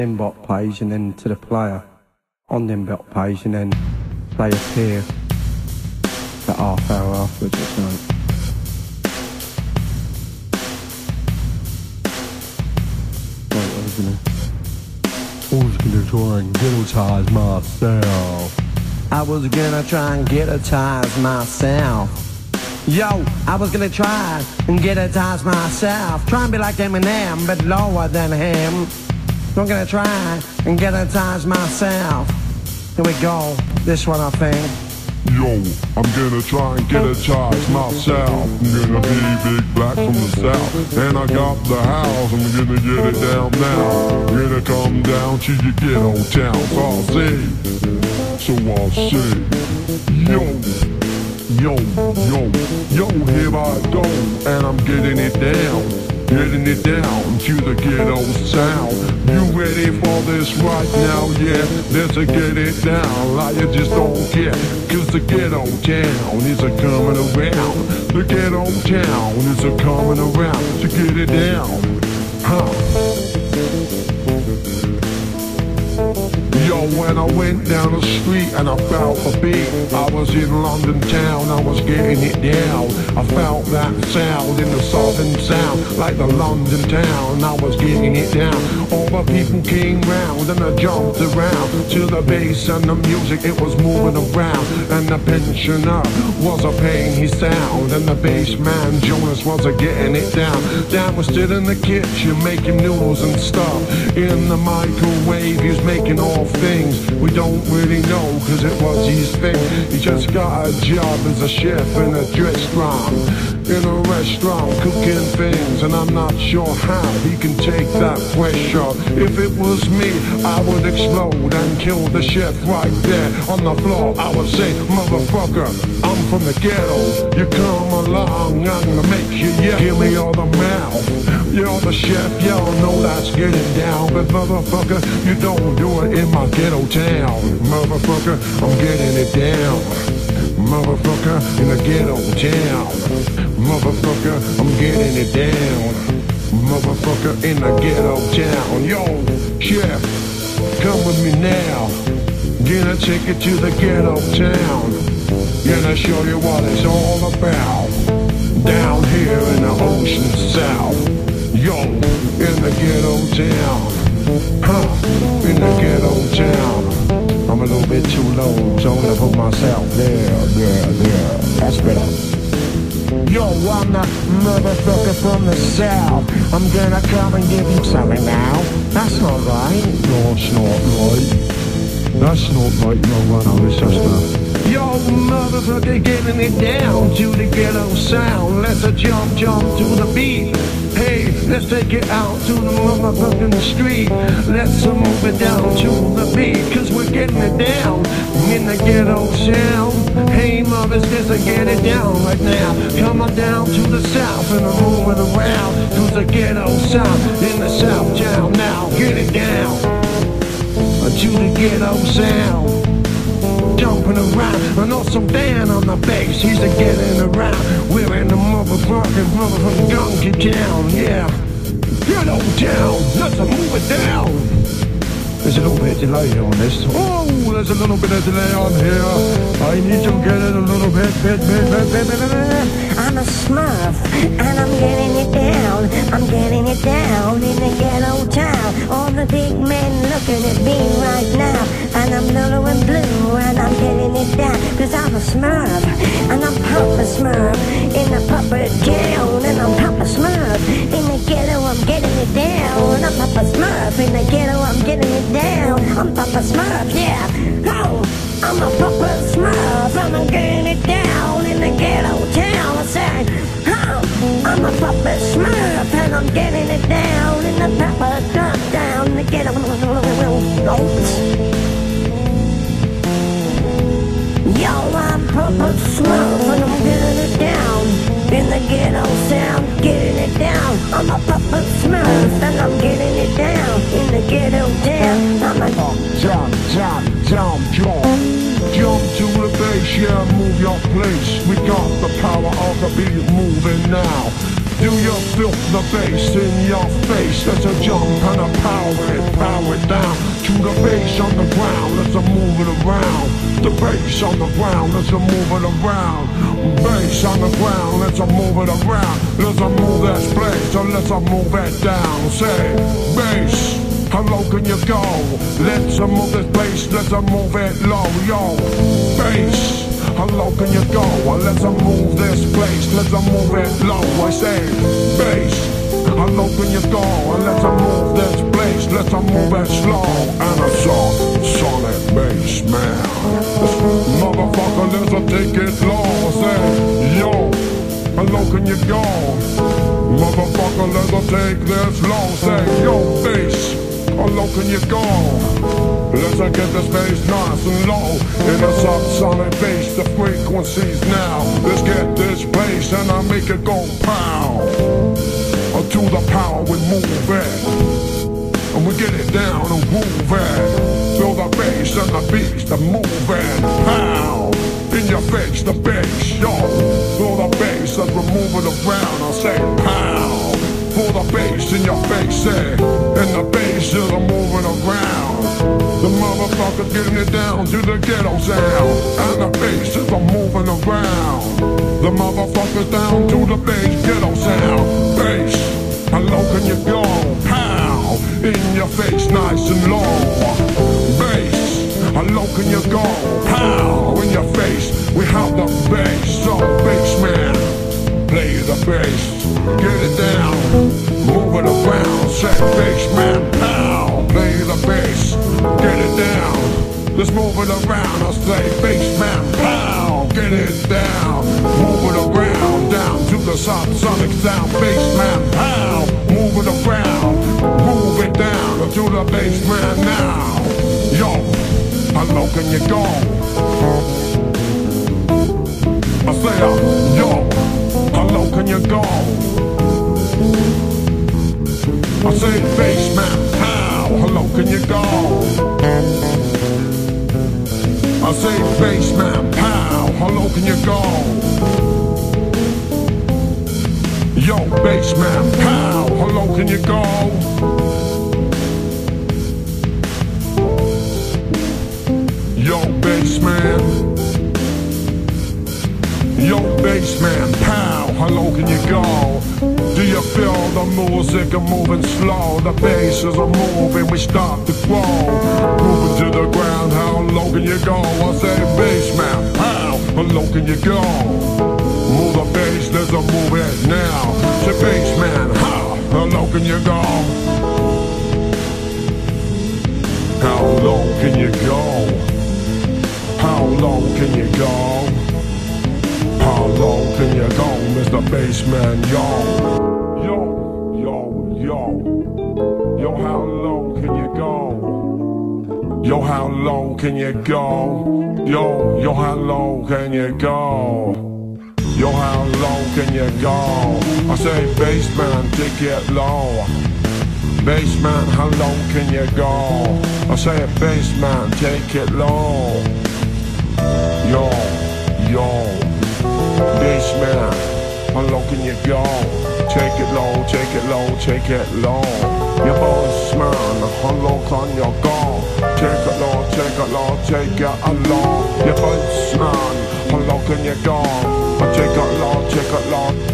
inbox page and then to the player on the inbox page, and then they appear about half hour afterwards or something. Right, I was gonna try and guitar-tize myself. I was gonna try and guitar-tize myself. Yo, I was gonna try and guitar-tize myself. Try and be like Eminem, but lower than him. I'm gonna try and guitar-tize myself. Here we go, this one I think. Yo, I'm gonna try and guitar-tize myself. I'm gonna be big black from the south, and I got the house. I'm gonna get it down now. I'm gonna come down to your ghetto town. So I'll say, yo, yo, yo, yo, here I go, and I'm getting it down to the ghetto sound. You ready for this right now? Yeah, let's get it down. Like you just don't care, cause the ghetto town is a coming around. The ghetto town is a coming around to get it down, Yo, when I went down the street and I felt the beat, I was in London town, I was getting it down. I felt that sound in the southern sound, like the London town, I was getting it down. All the people came round and I jumped around to the bass and the music, it was moving around. And the pensioner was a paying his sound, and the bass man Jonas was a getting it down. Dan was still in the kitchen making noodles and stuff. In the microwave he was making all things we don't really know, cause it was his thing. He just got a job as a chef in a restaurant, cooking things, and I'm not sure how he can take that pressure. If it was me, I would explode and kill the chef right there on the floor. I would say, motherfucker, I'm from the ghetto. You come along, I'm gonna make you yell. Give me all the mouth. You're the chef, y'all know that's getting down. But motherfucker, you don't do it in my ghetto town. Motherfucker, I'm getting it down. Motherfucker, in the ghetto town. Motherfucker, I'm getting it down. Motherfucker, in the ghetto town. Yo, chef, come with me now. Gonna take you to the ghetto town. Gonna show you what it's all about. Down here in the ocean south. Yo, in the ghetto town. In the ghetto town. I'm a little bit too low, so I'm gonna put myself there. That's better. Yo, I'm the motherfucker from the south. I'm gonna come and give you something now. That's not right. No, it's not right. That's not right, no, it's just a... Yo, motherfucker, getting it down to the ghetto sound. Let's jump to the beat. Hey, let's take it out to the motherfucking street. Let's move it down to the beat, cause we're getting it down in the ghetto sound. Hey, mothers, let's get it down right now. Come on down to the south and I'm moving around to the ghetto sound in the south town now. Get it down to the ghetto sound. Jumping around, and also Dan on the bass, he's a getting around. We're in the motherfucking gunky town, yeah. Ghetto town, let's move it down. There's a little bit of delay on this. Oh, there's a little bit of delay on here. I need to get it a little bit. I'm a smurf, and I'm getting it down. I'm getting it down in the ghetto town. All the big men looking at me right now. And I'm yellow and blue, and I'm getting it down. Cause I'm a smurf, and I'm Papa Smurf in the puppet town. And I'm Papa Smurf in the ghetto, I'm getting it down. I'm Papa Smurf in the ghetto, I'm getting it down. I'm Papa Smurf, yeah. Oh, I'm a Papa Smurf, and I'm getting it down in the ghetto town. I say, oh, I'm a Papa Smurf, and I'm getting it down in the Papa Smurf down the ghetto. Yo, I'm Papa Smurf, and I'm getting it down in the ghetto sound, getting it down. I'm a Papa Smurf, and I'm getting it down in the ghetto town. I'm a Jump to the bass, yeah, move your place. We got the power of the beat moving now. Do you feel the bass in your face? Let's a jump and a power it down to the bass on the ground. Let's a move it around. The bass on the ground. Let's a move it around. Bass on the ground. Let's a move it around. Let's a move this place. So let's a move it down. Say bass. How low can you go? Let's a move this place. Let's a move it low, yo. Bass. How low can you go? Let's move this place, let's move it low. I say bass. How low can you go? Let's move this place, let's move it slow. And I saw solid bass, man. Motherfucker, let's take it low. I say, yo, how low can you go? Motherfucker, let's take this low. Say, yo, bass. How low can you go? Let's get this bass nice and low. In a subsonic bass, the frequencies now. Let's get this bass and I make it go pow. To the power we move it. And we get it down and groove it. Feel the bass and the beats, the moving. Pow. In your face, the bass, yo. Feel the bass as we move it around. I say pow. Feel the bass in your face, eh? And the bass is moving around. The motherfuckers getting it down to the ghetto sound. And the bass is moving around. The motherfuckers down to the bass ghetto sound. Bass, how low can you go? Pow, in your face nice and low. Bass, how low can you go? Pow, in your face, we have the bass. So bass man, play the bass, get it down, move it around. Say bass man, pow, play the bass, get it down. Let's move it around. I say bass man, pow, get it down, move it around, down to the subsonic sound. Bass man, pow, move it around, move it down to the bass man now. Yo, how low can you go? I say, yo, how low can you go? I say bass man, pow, how low can you go? I say bass man, pow, how low can you go? Yo, bass man, pow, how low can you go? Yo, bass man. Yo, bass man, pow, how low can you go? Do you feel the music moving slow? The bass is moving, we start to grow. Moving to the ground, how low can you go? I say bass man, pow, how low can you go? Move the bass, let's move it now. Say bass man, how low can you go? How low can you go? How low can you go? How low can you go, Mr. Bassman, yo? Yo, how low can you go? Yo, how low can you go? Yo, how low can you go? Yo, how low can you go? I say, bassman, take it low. Bassman, how low can you go? I say, bassman, take it low. Yo. Bassman, how low can you go? Take it low, take it low, take it low. Your bassman, how low can you go? Take it low, take it low, take it low. Your bassman, how low can you go? Take it low, take it low.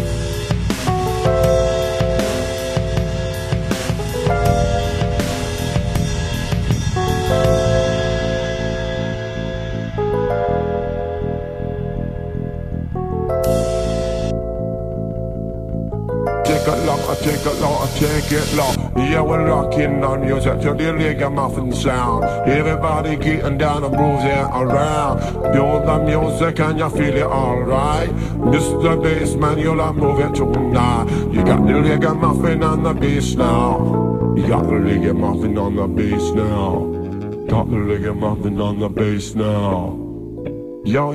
Take it low, take it low. Yeah, we're rocking on music to the ragamuffin sound. Everybody getting down and moving around. Feel the music and you feel it alright. Mr. Bassman, you'll move it tonight. You got the ragamuffin on the bass now. You got the ragamuffin on the bass now. Got the ragamuffin on the bass now. Yo.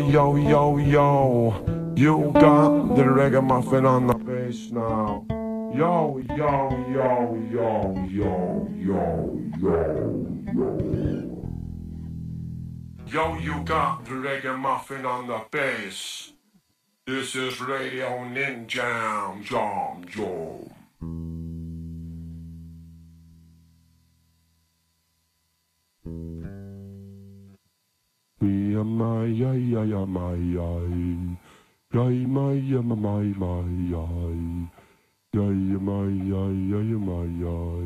You got the ragamuffin on the bass now. Yo. Yo, you got the ragamuffin on the bass. This is Radio Ninja Jam Jam. Me my ya my my ya my ya my ya my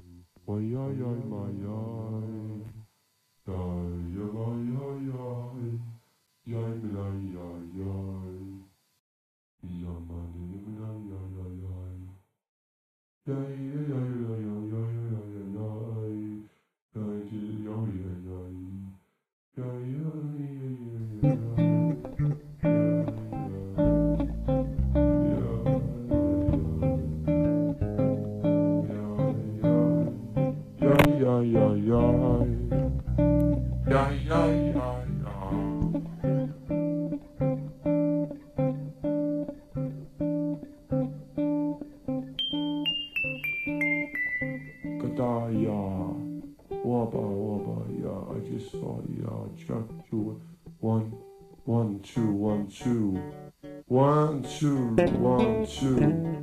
I just saw check two, 1, 1, 2, 1, 2, 1, 2, 1, 2,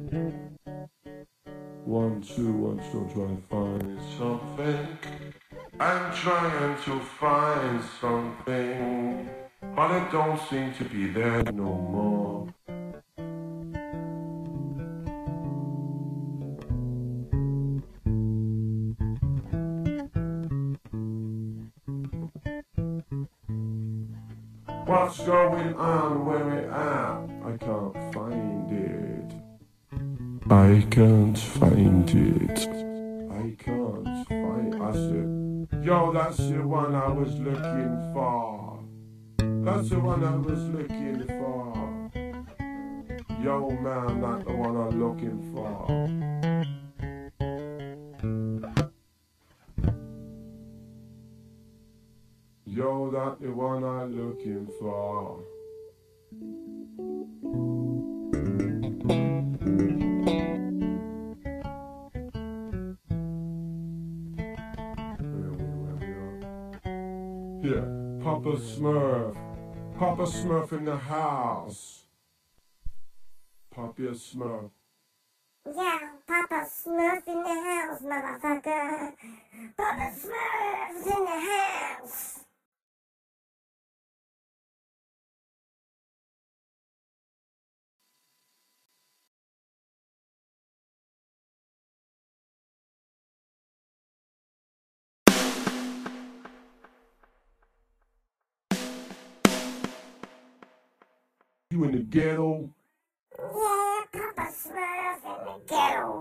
1, 2, 1, 2. I'm trying to find something. I'm trying to find something, but it don't seem to be there no more. What's going on? Where it at? I can't find it. I can't find it. I can't find it. Yo, that's the one I was looking for. That's the one I was looking for. Yo, man, that's the one I'm looking for. Yo, that the one I'm looking for. Yeah, Papa Smurf. Papa Smurf in the house. Papa Smurf. Yeah, Papa Smurf in the house, motherfucker. Papa Smurf's in the house. You in the ghetto? Yeah, Papa Smurf in the ghetto.